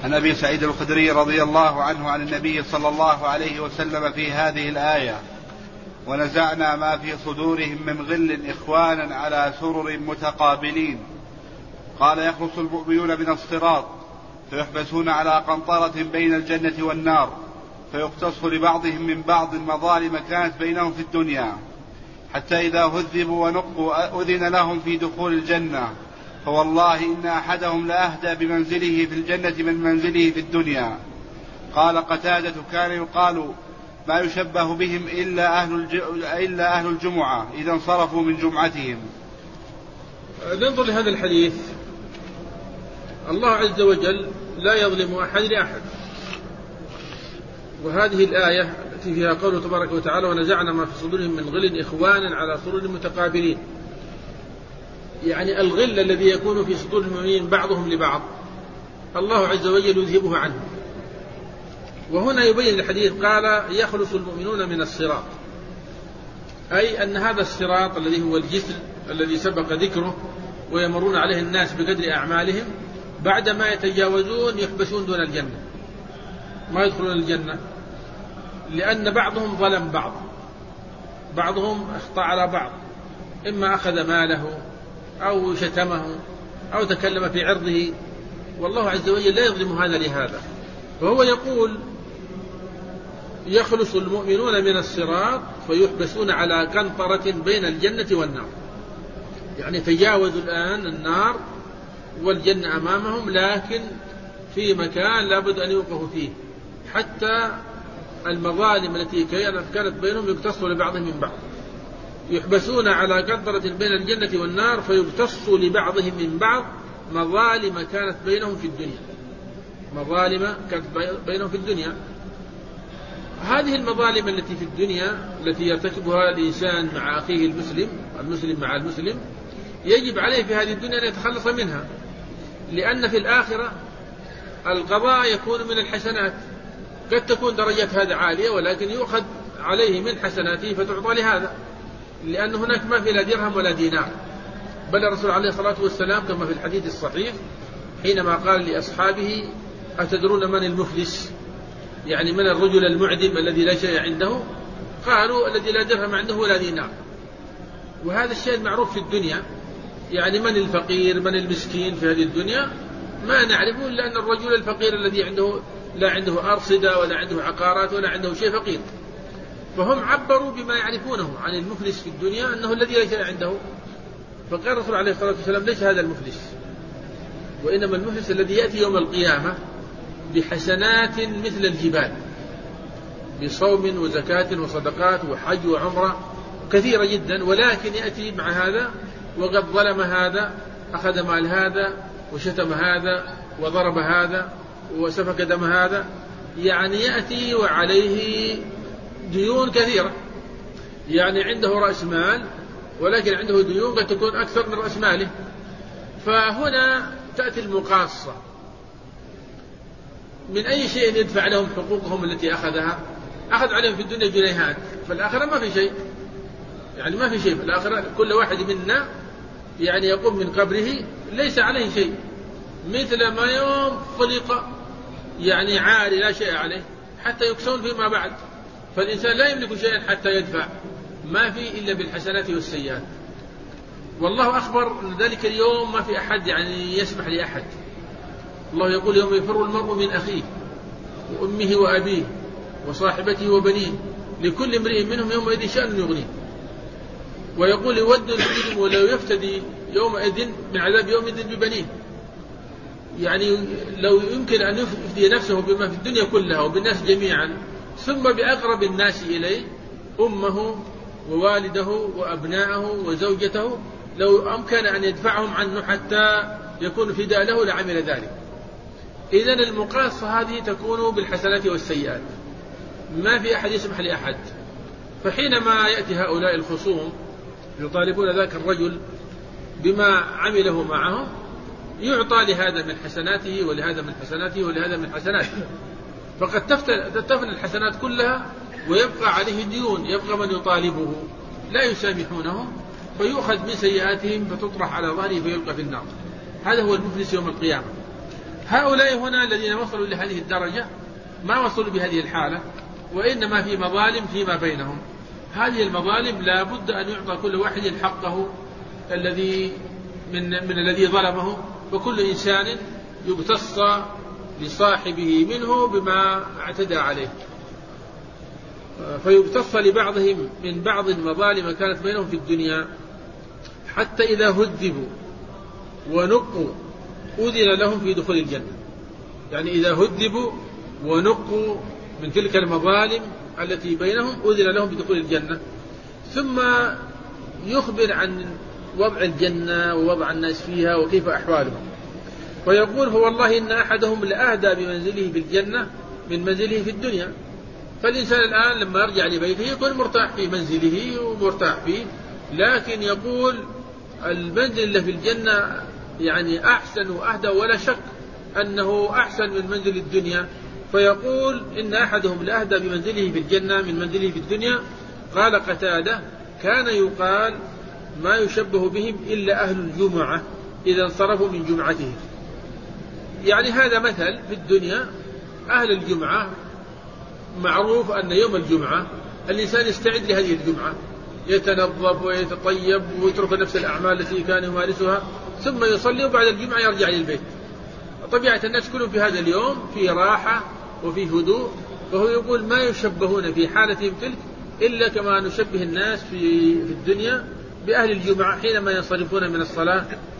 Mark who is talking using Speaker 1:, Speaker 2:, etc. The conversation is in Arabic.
Speaker 1: عن أبي سعيد الخدري رضي الله عنه عن النبي صلى الله عليه وسلم في هذه الآية: ونزعنا ما في صدورهم من غل إخوانا على سرر متقابلين. قال: يخلص المؤمنون من الصراط فيحبسون على قنطرة بين الجنة والنار، فيقتص لبعضهم من بعض مظالم كانت بينهم في الدنيا، حتى إذا هذبوا ونقوا أذن لهم في دخول الجنة، فوالله إن أحدهم لأهدى بمنزله في الجنة من منزله في الدنيا. قال قتادة: كان يقال ما يشبه بهم إلا أهل الجمعة إذا انصرفوا من جمعتهم.
Speaker 2: ننظر لهذا الحديث. الله عز وجل لا يظلم أحد لأحد، وهذه الآية التي فيها قوله تبارك وتعالى: ونزعنا ما في صدورهم من غل إخوانا على سرر متقابلين، يعني الغل الذي يكون في صدور المؤمنين بعضهم لبعض الله عز وجل يذهبه عنه. وهنا يبين الحديث قال: يخلص المؤمنون من الصراط، أي أن هذا الصراط الذي هو الجسر الذي سبق ذكره ويمرون عليه الناس بقدر أعمالهم، بعدما يتجاوزون يحبسون دون الجنة، ما يدخلون الجنة، لأن بعضهم ظلم بعضهم أخطأ على بعض، إما أخذ ماله أو شتمه أو تكلم في عرضه، والله عز وجل لا يظلم هذا لهذا. فهو يقول: يخلص المؤمنون من الصراط فيحبسون على قنطرة بين الجنة والنار، يعني تجاوزوا الآن النار والجنة أمامهم، لكن في مكان لابد أن يوقفوا فيه حتى المظالم التي كانت بينهم يقتص لبعضهم من بعض. يحبسون على قنطرة بين الجنة والنار فيقتص لبعضهم من بعض مظالم كانت بينهم في الدنيا، مظالم كانت بينهم في الدنيا. هذه المظالم التي في الدنيا التي يرتكبها الإنسان مع أخيه المسلم مع المسلم، يجب عليه في هذه الدنيا أن يتخلص منها، لأن في الآخرة القضاء يكون من الحسنات. قد تكون درجات هذا عالية، ولكن يؤخذ عليه من حسناته فتعطى لهذا، لأن هناك ما في لا درهم ولا دينار. بل الرسول عليه الصلاة والسلام كما في الحديث الصحيح حينما قال لأصحابه: أتدرون من المفلس؟ يعني من الرجل المعدم الذي لا شيء عنده؟ قالوا: الذي لا درهم عنده ولا دينار. وهذا الشيء المعروف في الدنيا، يعني من الفقير من المسكين في هذه الدنيا ما نعرفه إلا أن الرجل الفقير الذي لا عنده أرصدة ولا عنده عقارات ولا عنده شيء، فقير. فهم عبروا بما يعرفونه عن المفلس في الدنيا أنه الذي لا شيء عنده. فقال الرسول عليه الصلاة والسلام: ليس هذا المفلس، وإنما المفلس الذي يأتي يوم القيامة بحسنات مثل الجبال، بصوم وزكاة وصدقات وحج وعمرة كثيرة جدا، ولكن يأتي مع هذا وقد ظلم هذا، أخذ مال هذا وشتم هذا وضرب هذا وسفك دم هذا، يعني يأتي وعليه ديون كثيرة، يعني عنده رأس مال ولكن عنده ديون قد تكون أكثر من رأس ماله. فهنا تأتي المقاصة، من أي شيء يدفع لهم حقوقهم التي أخذ عليهم في الدنيا جنيهات، فالآخرة ما في شيء، يعني ما في شيء في الآخرة. كل واحد منا يعني يقوم من قبره ليس عليه شيء، مثل ما يوم خلق يعني عاري لا شيء عليه حتى يكسون فيما بعد. فالإنسان لا يملك شيئا حتى يدفع، ما في إلا بالحسنات والسيئات. والله أخبر أن ذلك اليوم ما في أحد يعني يسمح لأحد. الله يقول: يوم يفر المرء من أخيه وأمه وأبيه وصاحبته وبنيه لكل امرئ منهم يومئذ شأن يغنيه. ويقول: يود المجرم ولو يفتدي يومئذ من عذاب يومئذ ببنيه، يعني لو يمكن أن يفدي نفسه بما في الدنيا كلها وبالناس جميعا، ثم بأقرب الناس إليه أمه ووالده وأبناءه وزوجته، لو أمكن أن يدفعهم عنه حتى يكون فداء له لعمل ذلك. إذن المقاصة هذه تكون بالحسنات والسيئات، ما في أحد يسمح لأحد. فحينما يأتي هؤلاء الخصوم يطالبون ذاك الرجل بما عمله معهم، يعطى لهذا من حسناته ولهذا من حسناته ولهذا من حسناته، فقد تفنى الحسنات كلها ويبقى عليه ديون، يبقى من يطالبه لا يسامحونه، فيؤخذ من سيئاتهم فتطرح على ظهره فيلقى في النار. هذا هو المفلس يوم القيامة. هؤلاء هنا الذين وصلوا لهذه الدرجة ما وصلوا بهذه الحالة، وإنما في مظالم فيما بينهم. هذه المظالم لا بد أن يعطى كل واحد حقه الذي من الذي ظلمه، وكل إنسان يقتص لصاحبه منه بما اعتدى عليه، فيقتص لبعضهم من بعض المظالم كانت بينهم في الدنيا، حتى إذا هذبوا ونقوا أذن لهم في دخول الجنة. يعني إذا هذبوا ونقوا من تلك المظالم التي بينهم أذن لهم بدخول الجنة. ثم يخبر عن وضع الجنة ووضع الناس فيها وكيف أحوالهم، ويقول فوالله إن أحدهم لأهدى بمنزله في الجنة من منزله في الدنيا. فالإنسان الآن لما يرجع لبيته يكون مرتاح في منزله ومرتاح فيه، لكن يقول المنزل اللي في الجنة يعني أحسن وأهدى، ولا شك أنه أحسن من منزل الدنيا. فيقول إن أحدهم لأهدى بمنزله في الجنة من منزله في الدنيا. قال قتادة كان يقال ما يشبه بهم إلا أهل الجمعة إذا انصرفوا من جمعتهم. يعني هذا مثل في الدنيا، أهل الجمعة معروف أن يوم الجمعة الإنسان يستعد لهذه الجمعة، يتنظف ويتطيب ويترك نفس الأعمال التي كان يمارسها، ثم يصلي وبعد الجمعة يرجع للبيت. طبيعة الناس كلهم في هذا اليوم في راحة وفي هدوء، فهو يقول ما يشبهون في حالتهم تلك إلا كما نشبه الناس في الدنيا بأهل الجمعة حينما ينصرفون من الصلاة